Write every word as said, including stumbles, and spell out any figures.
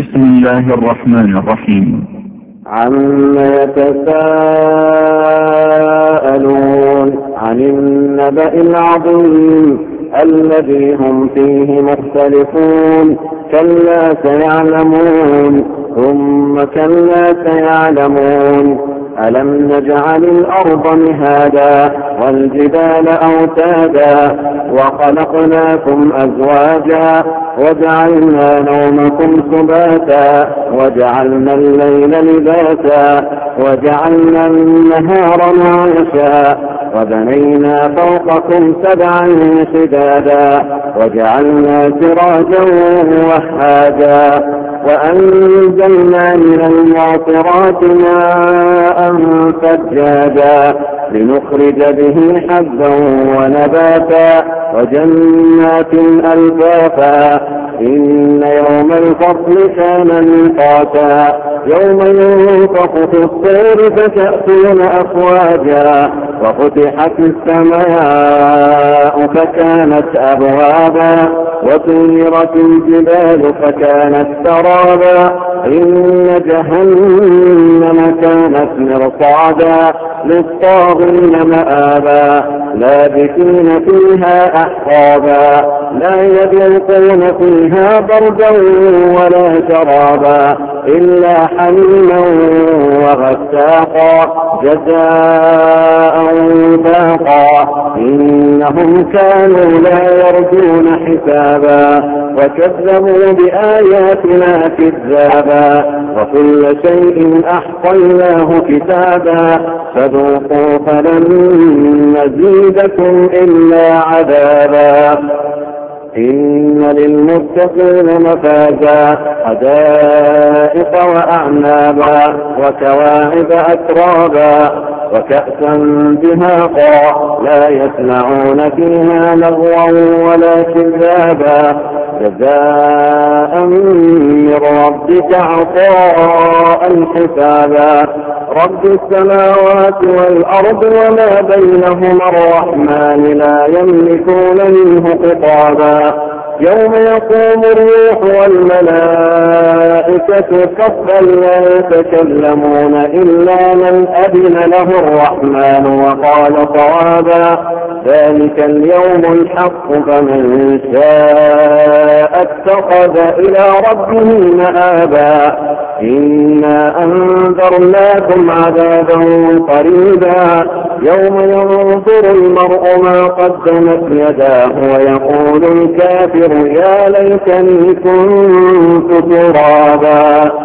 بسم الله الرحمن الرحيم. عما يتساءلون عن النبأ العظيم الذي هم فيه مختلفون كلا سيعلمون ثم كلا سيعلمون ألم نجعل الأرض مهادا والجبال أوتادا وخلقناكم أزواجا وجعلنا نومكم سباتا وجعلنا الليل لباسا وجعلنا النهار معاشا وبنينا فوقكم سبعا شدادا وجعلنا سراجا وهاجا وأنزلنا من المعصرات ماء ثجاجا لنخرج به حبا ونباتا وجنات ألفافا إن يوم الفصل كان ميقاتا يوم ينفخ في الصور فتأتون أفواجا وفتحت السماء فكانت أبوابا وسيرت الجبال فكانت سرابا إن جهنم كانت مرصادا للطاغين مآبا لابثين فيها أحقابا لا يذوقون فيها بردا ولا شرابا إلا حميما وغساقا جزاء وفاقا إنهم كانوا لا يرجون حسابا وكذبوا بآياتنا كذابا وكل شيء أحصيناه كتابا فذوقوا فلن نزيدكم إلا عذابا إن للمتقين مفازا حدائق وأعنابا وكواعب أترابا وكأسا دهاقا لا يسمعون فيها لغوا ولا كذابا جزاء من ربك عطاء حسابا رب السماوات والأرض وما بينهما الرحمن لا يملكون منه خطابا يوم يقوم الروح والملائكة صفا لا يتكلمون إلا من أذن له الرحمن وقال صوابا ذلك اليوم الحق فمن شاء اتخذ إلى ربه مآبا إنا أنذرناكم عذابا قريبا يوم ينظر المرء ما قدمت يداه ويقول الكافر يا ليتني كنت ترابا.